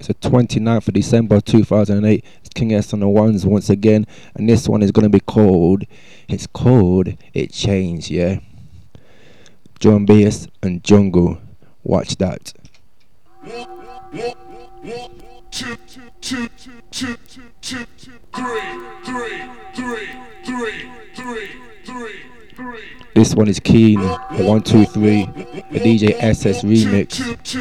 It's the 29th of December 2008. It's King S on the ones once again, and this one is going to be called, it's called It Changed, yeah? Drum bass and jungle. Watch that. This one is Keen, 1, 2, 3, the DJ SS remix.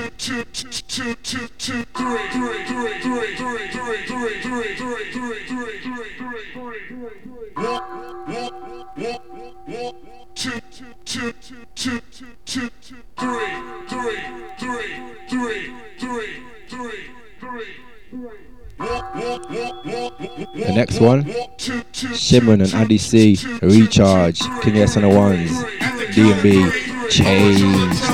The next one, Shimon and Addy C, Recharge, King S on the ones, D&B, Changed.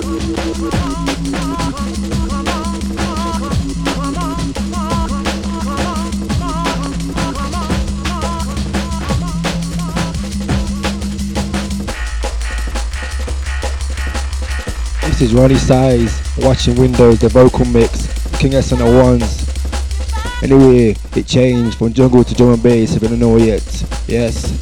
This is Ronnie Size, watching Windows, the vocal mix, King S on the ones. Anyway, it changed from jungle to drum and bass, if you don't know yet. Yes.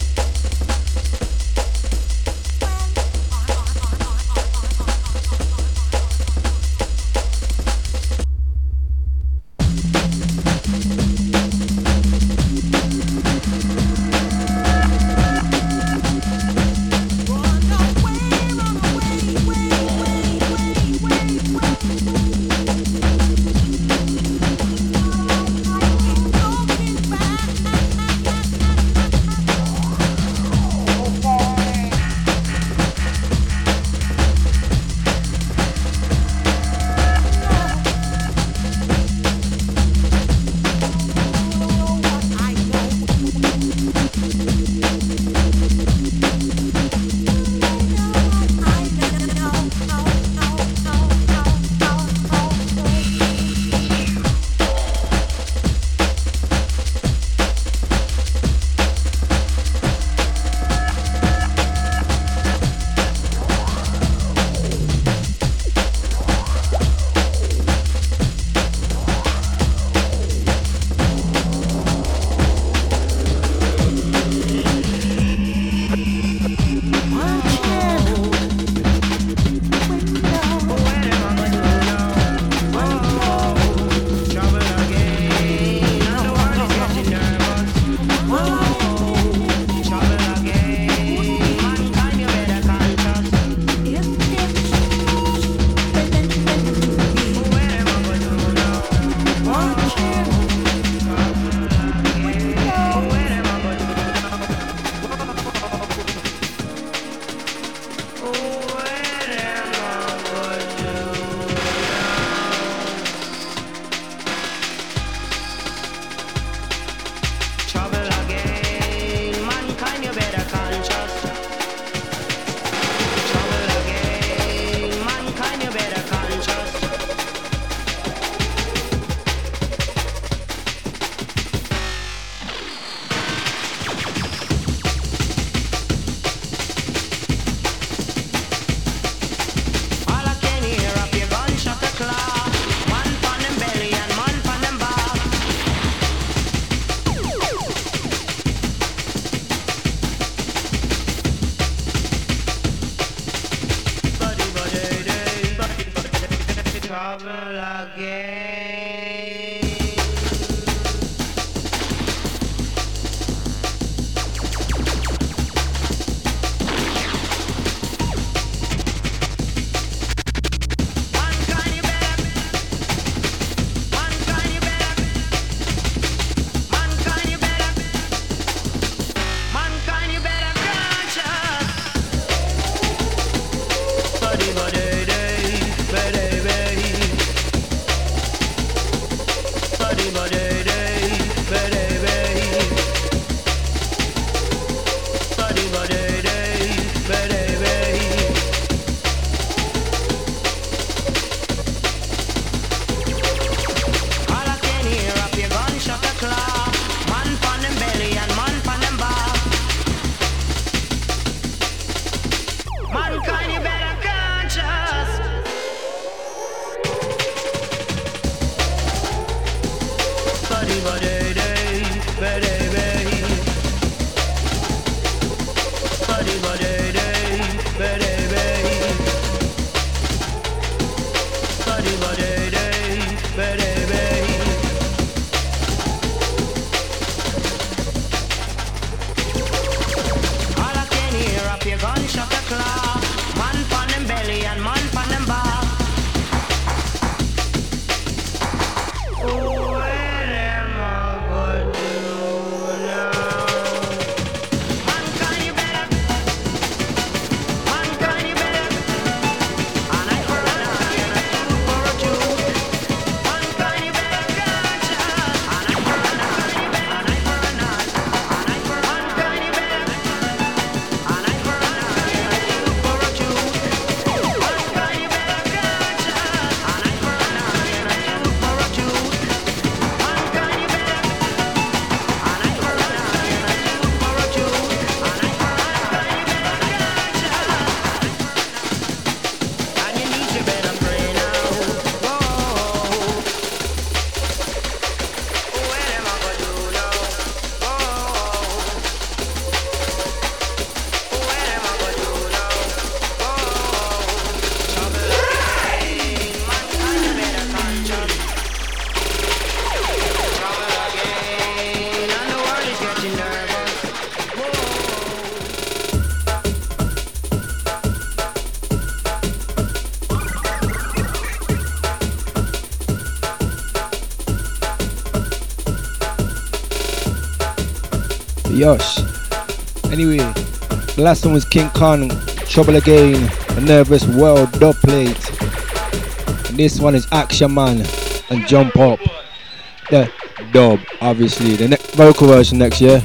Yosh. Anyway, the last one was King Khan, Trouble Again, A Nervous World, dub plate. And this one is Action Man and Jump Up. The dub, obviously. The vocal version next year.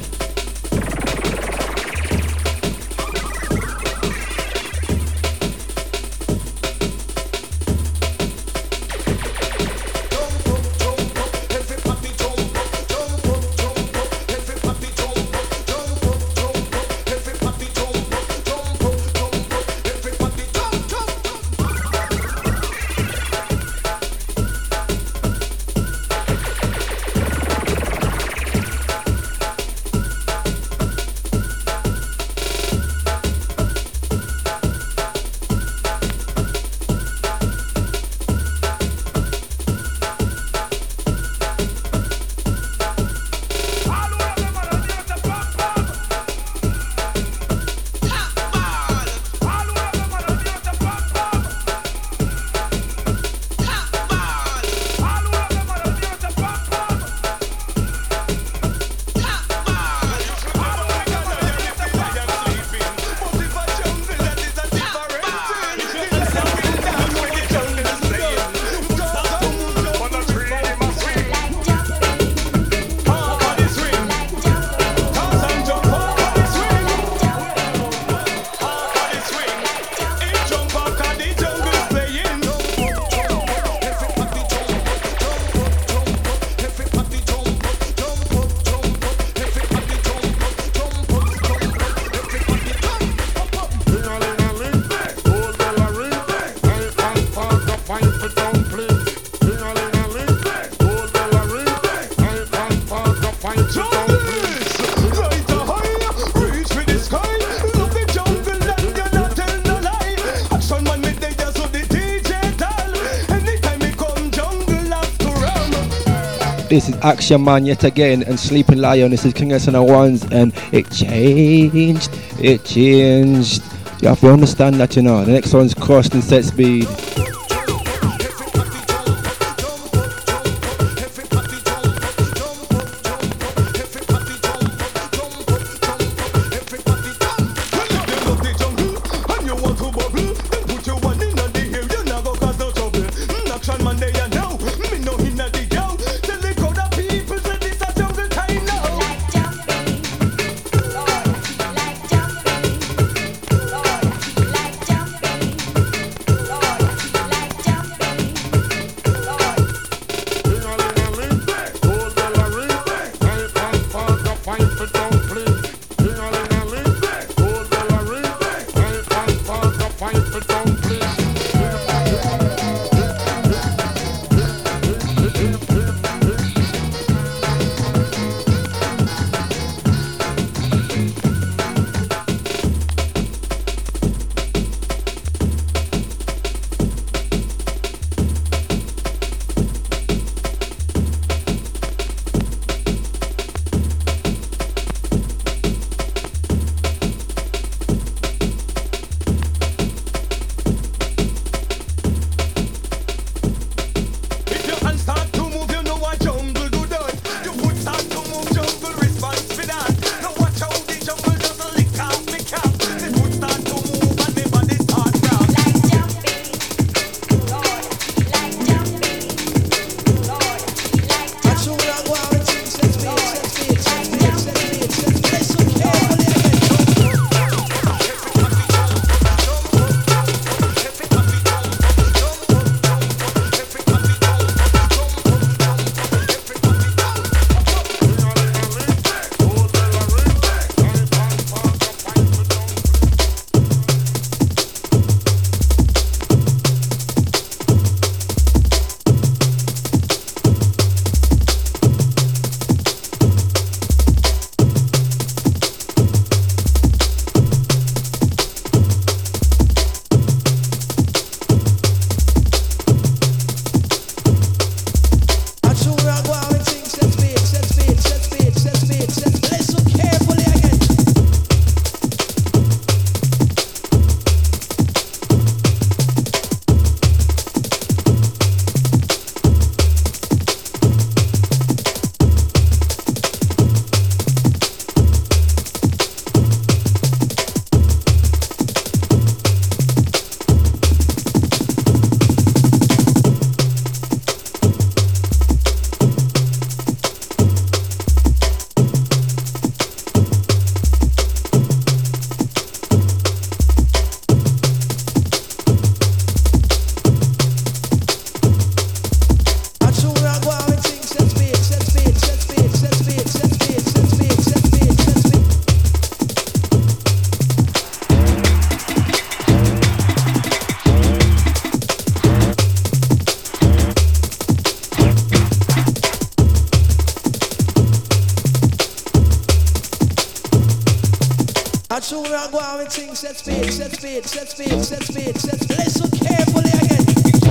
This is Action Man yet again and Sleeping Lion. This is King S and the Ones and it changed. You have to understand that, you know. The next one's Crossed and Set Speed. go on with things, set speed, set speed, set speed, set speed, set speed. Listen carefully again.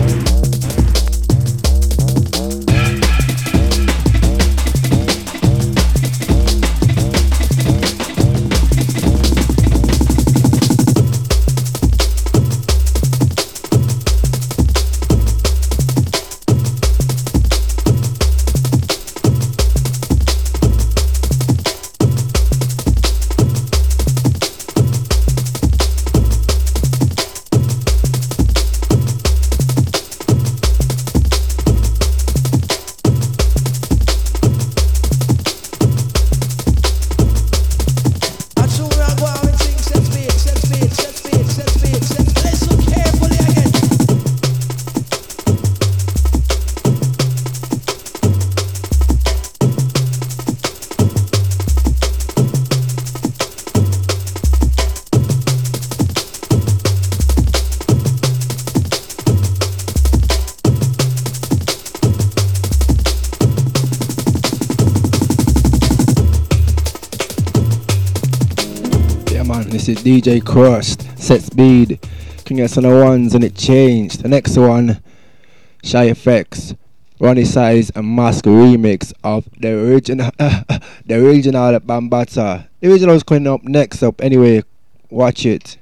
This is DJ Crust, Set Speed, King S on the ones, and it changed. The next one, Shy Effects, Ronnie Size and Mask remix of the original Bambata. The original is coming up next up. Anyway, watch it.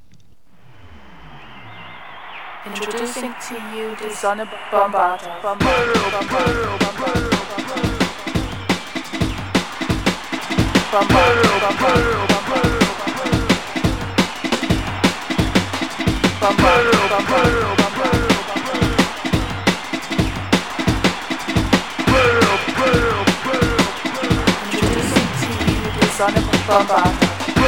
Introducing to you the Zona Bambata. Bambata. Son of Bambata.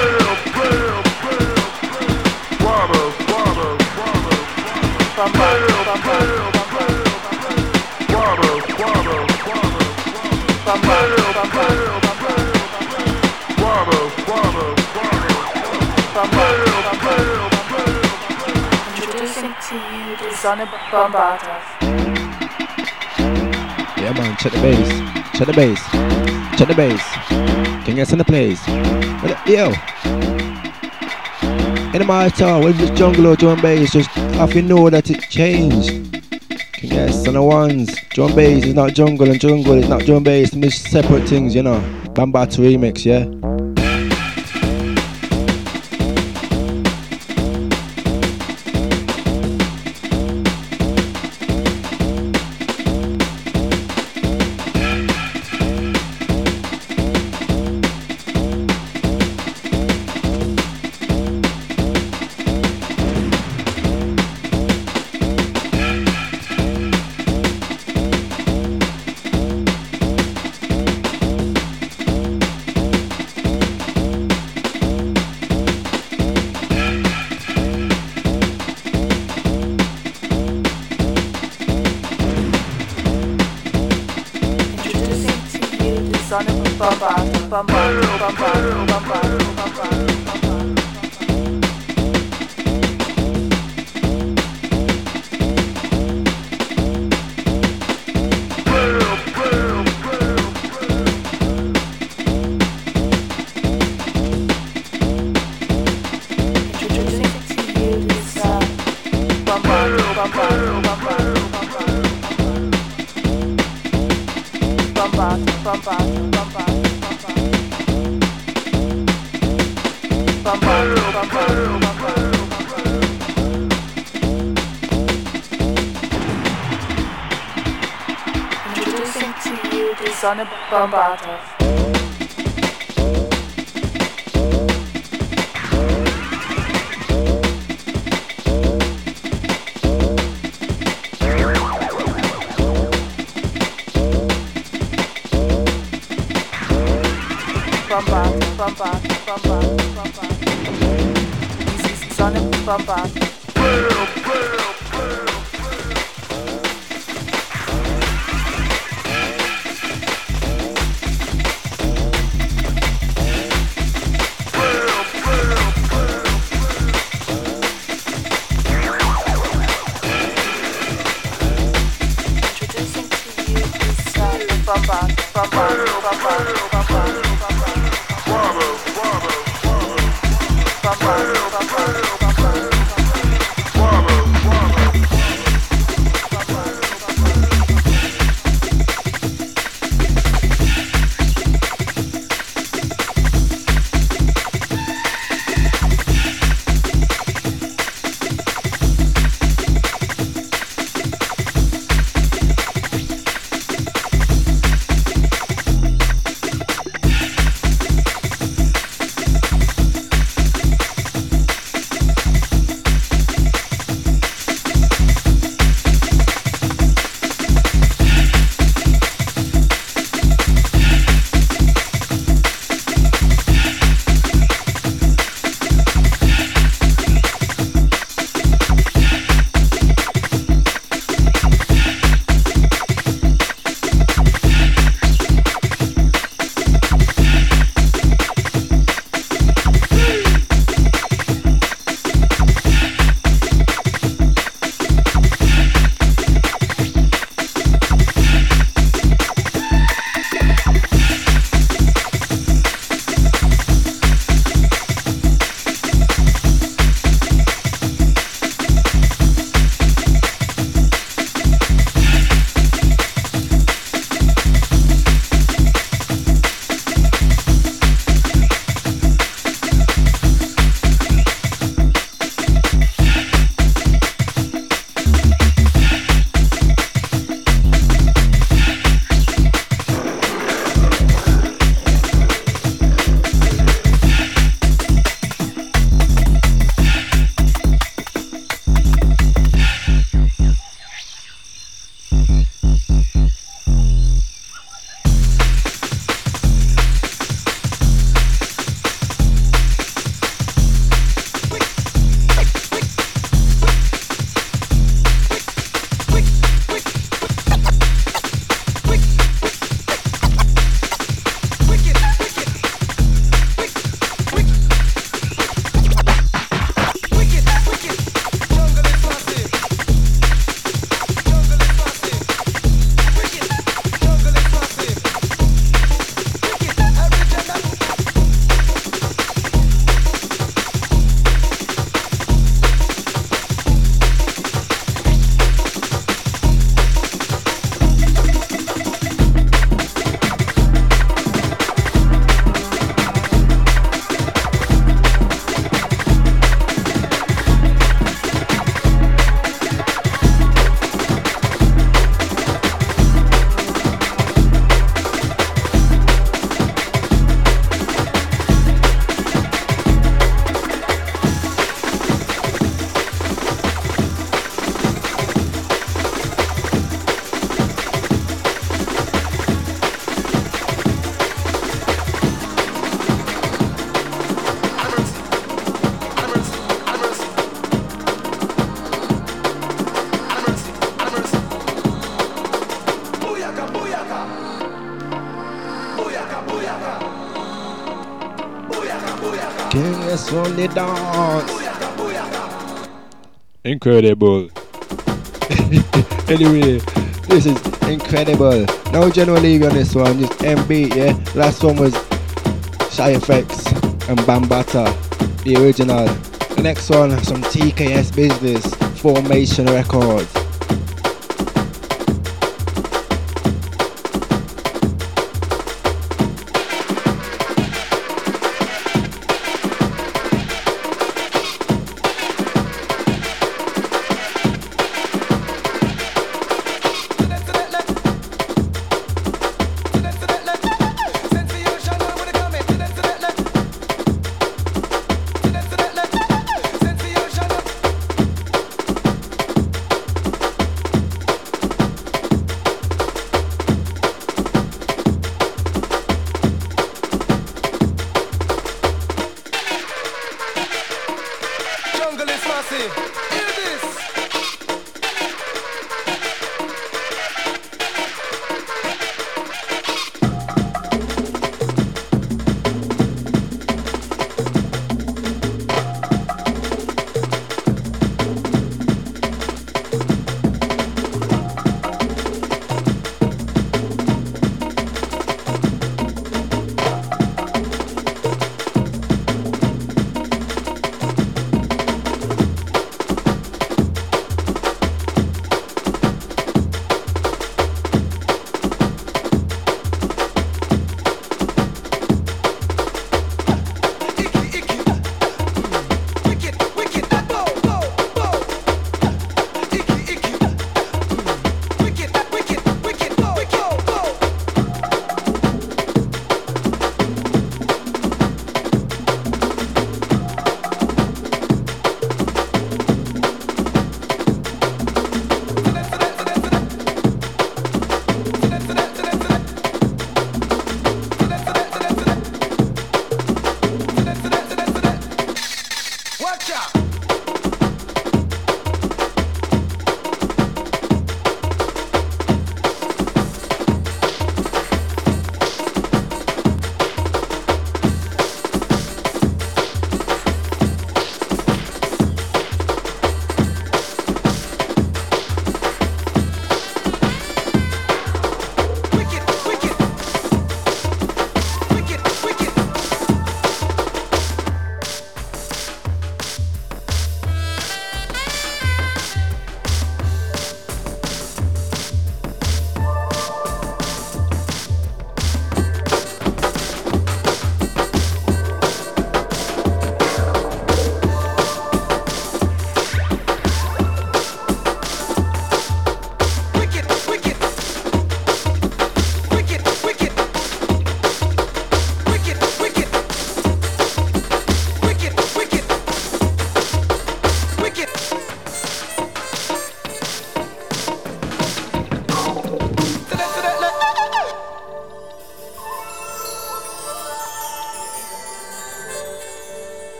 Introducing to you the Son of Bambata. Yeah man, check the bass, check the bass, check the bass. Can you get in the place? Yo, in the matter, when it's jungle or drum bass, just have to know that it changed. Can you get on the ones? Drum bass is not jungle and jungle is not drum bass. They're separate things, you know. Bambata remix, yeah. Introducing to you the Son of Bambata. Son of Bambata. Bambata. King is on the dance. Incredible. Anyway, this is incredible. No general league on this one, just MB, yeah. Last one was Shy Effects and Bambata, the original. The next one, some TKS Business, Formation Records.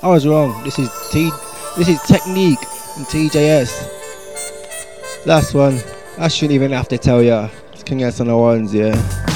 I was wrong. This is Technique and TJS. Last one. I shouldn't even have to tell ya. It's King S on the ones, yeah.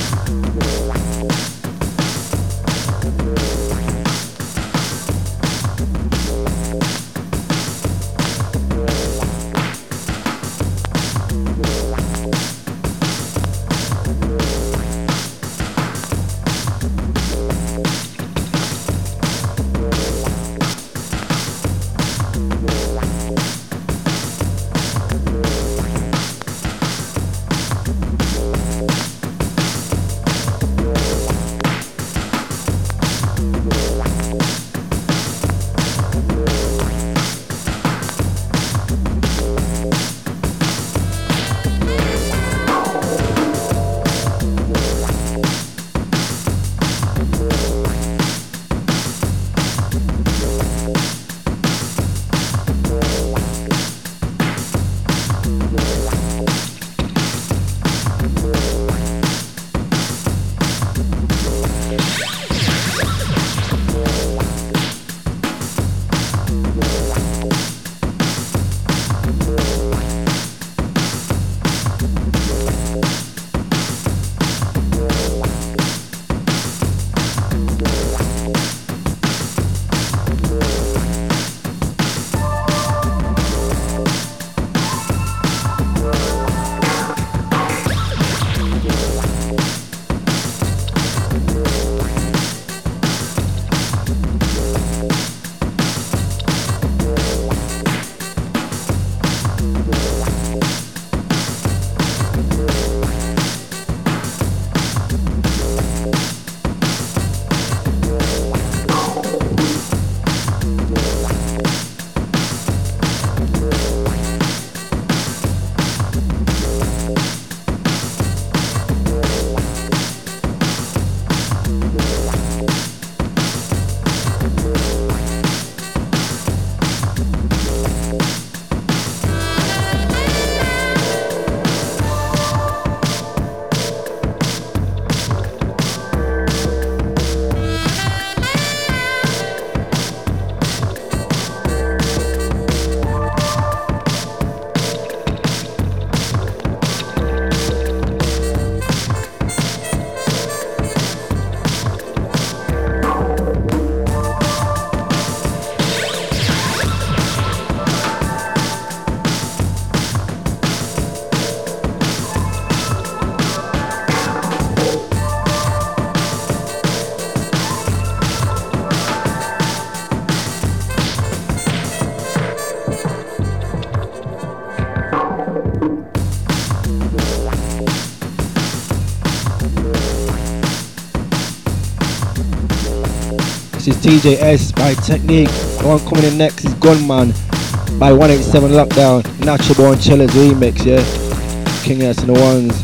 This is TJS by Technique. The one coming in next is Gunman by 187 Lockdown. Natural Born Chillers remix, yeah. King S and the ones.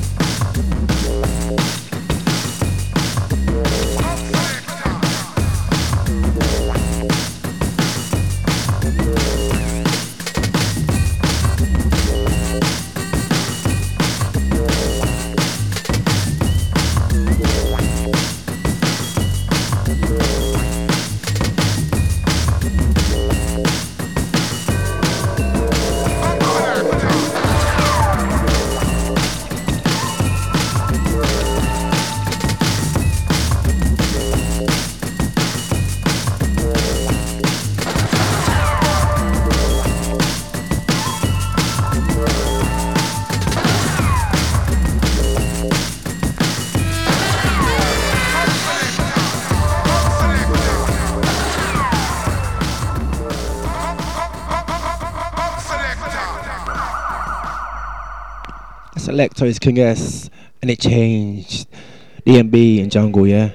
Selector is King S, and it changed. DMB and Jungle, yeah.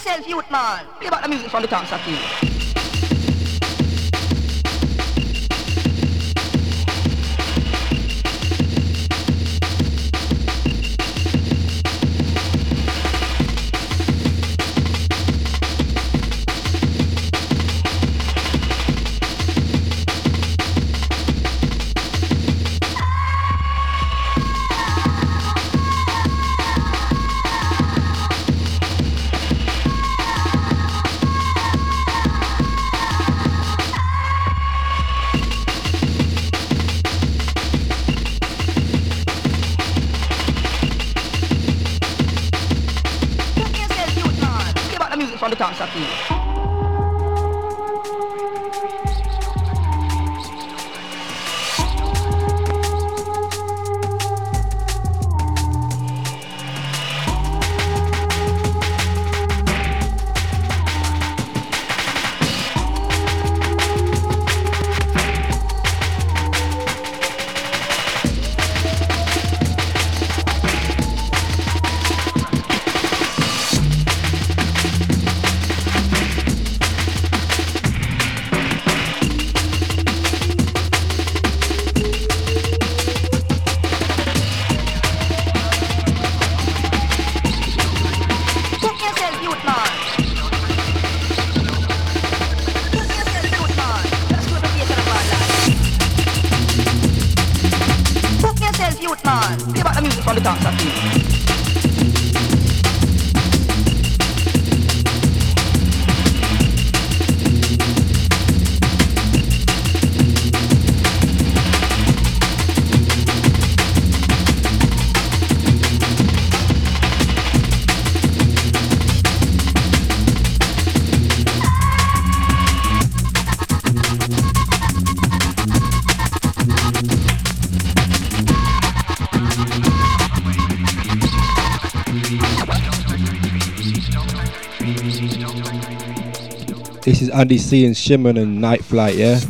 yourself, youth man. Play back the music from the dance of you. On the dance of you. Play back the music from the dance of you. This is Andy C and Shimon and Night Flight, yeah?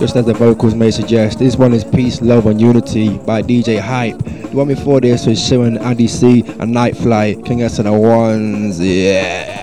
just as the vocals may suggest. This one is Peace, Love and Unity by DJ Hype. The one before this was Sharon, Andy C and Night Flight, King S and the Ones, yes.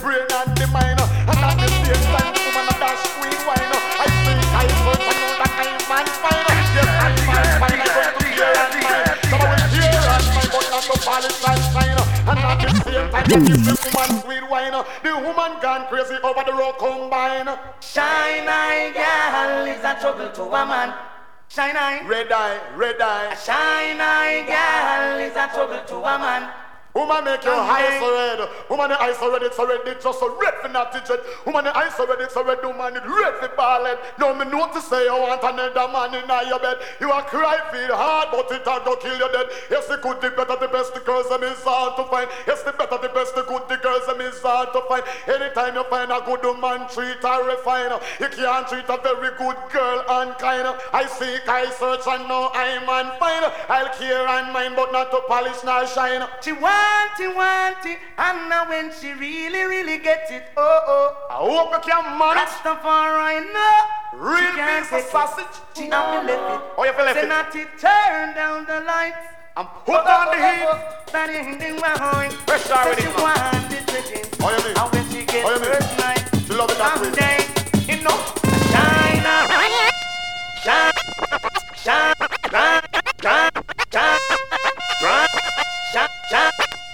brain and the mind. And at the same time, the woman a dash sweet wine. I think I search and know that I man fine. Yes, I man fine. I'm going to hear and mine. Some of it hear and mine, but not to polish and shine. And at the same time, you give the woman sweet wine. The woman gone crazy over the road combine. Shine eye girl is a trouble to a man. Shine eye, red eye, red eye. Shine eye girl is a trouble to a man. Woman make your eyes so red. Woman the eyes so red, it's so red, it's just so red for not to jet. Woman the eyes so red, it's so red, woman it red for ballad. Now me know to say you want another man in your bed. You a cry feel hard, but it a go kill you dead. Yes, the good, the better, the best, the girls them is hard to find. Yes, the better, the best, the good, the girls them is hard to find. Anytime you find a good man, treat her refine. You can't treat a very good girl unkind. I seek, I search, and now I'm on fine. I'll care and mind, but not to polish nor shine. She want it, and now when she really gets it, oh. I hope you can manage. Rastafari, no. Real piece of sausage. She have to left it. Oh, you feel left Say it? not to turn down the lights. And put on the heat. Fresh already, she man. want it again. Oh, you mean? And when she gets Oh, you mean? first night, She love it that way. someday, You know? shine up. Shine, shine, shine, shine, shine, shine, shine.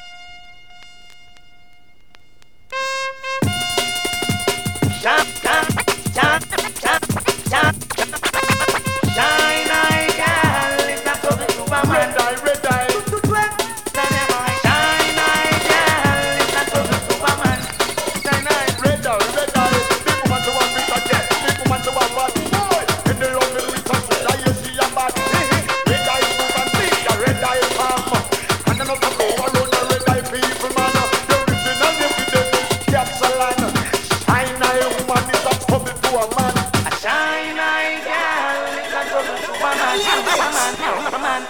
Shine, shine, shine, shine, shine, shine, eye girl, it's a trouble to a man. Red eye, red eye. Shine, eye girl, it's a trouble to a man. Shine, eye. Red eye, red eye. Big woman to a big again. Big woman to a bad boy. In the love with rich and sweet, I hear she a bad. Red eye move and see a red eye palm. And then up to go around the red eye people, man. The original name with them is Capsalan. Shine eye woman is a trouble to a man. A shine, eye girl, it's a trouble to a man. A man.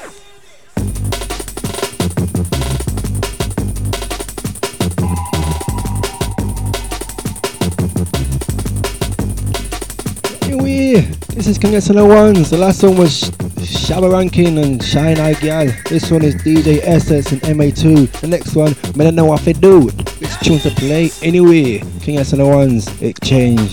Anyway, this is King S on the ones. The last one was Shabba Rankin and Shine Eye Gal. This one is DJ SS and MA2. The next one, I don't know what to do. Which tune to play? Anyway, King S on the ones. It changed.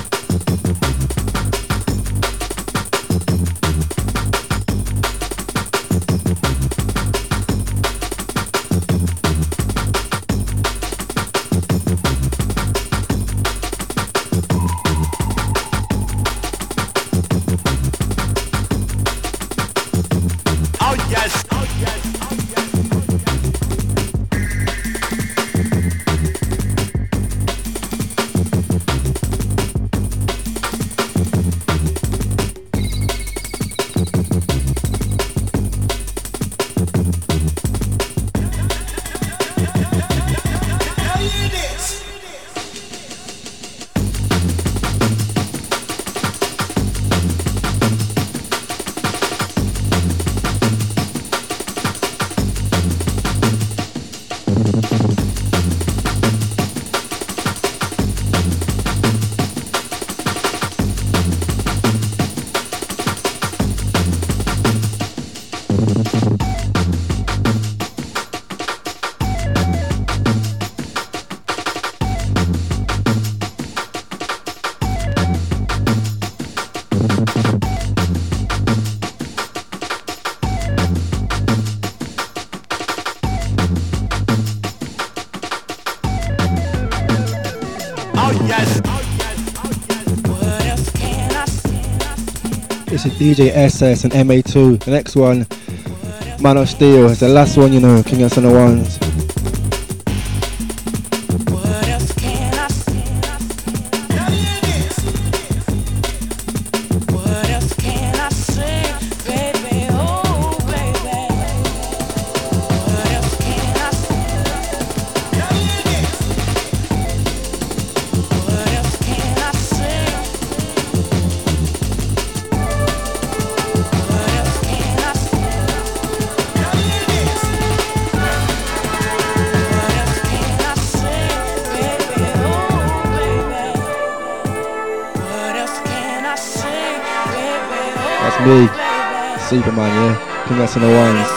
This is DJ SS and MA2. The next one, Man of Steel. It's the last one, you know, King S on the ones. Me, Superman, yeah. King S on the ones.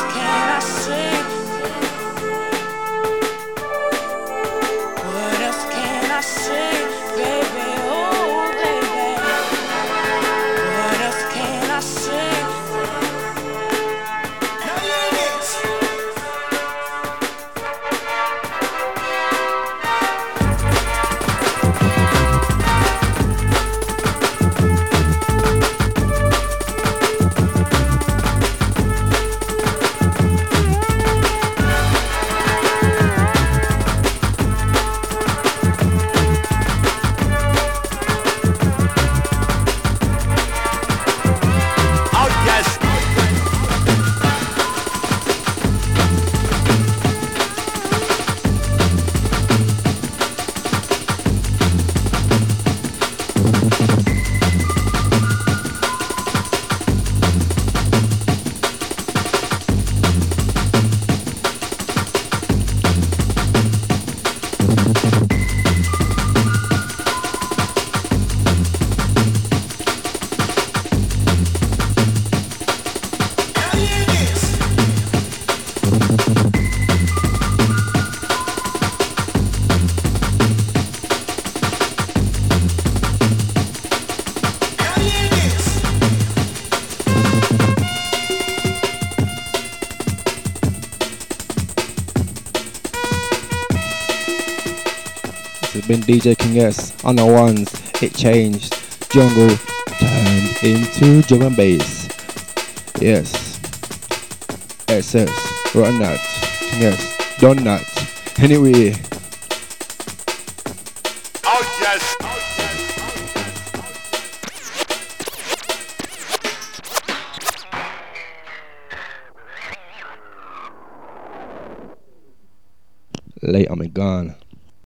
been DJ King S on the ones. It changed. Jungle turned into drum and bass. Yes. SS. Run that. King S. Done that. Anyway. Oh yes. Late, I'm gone.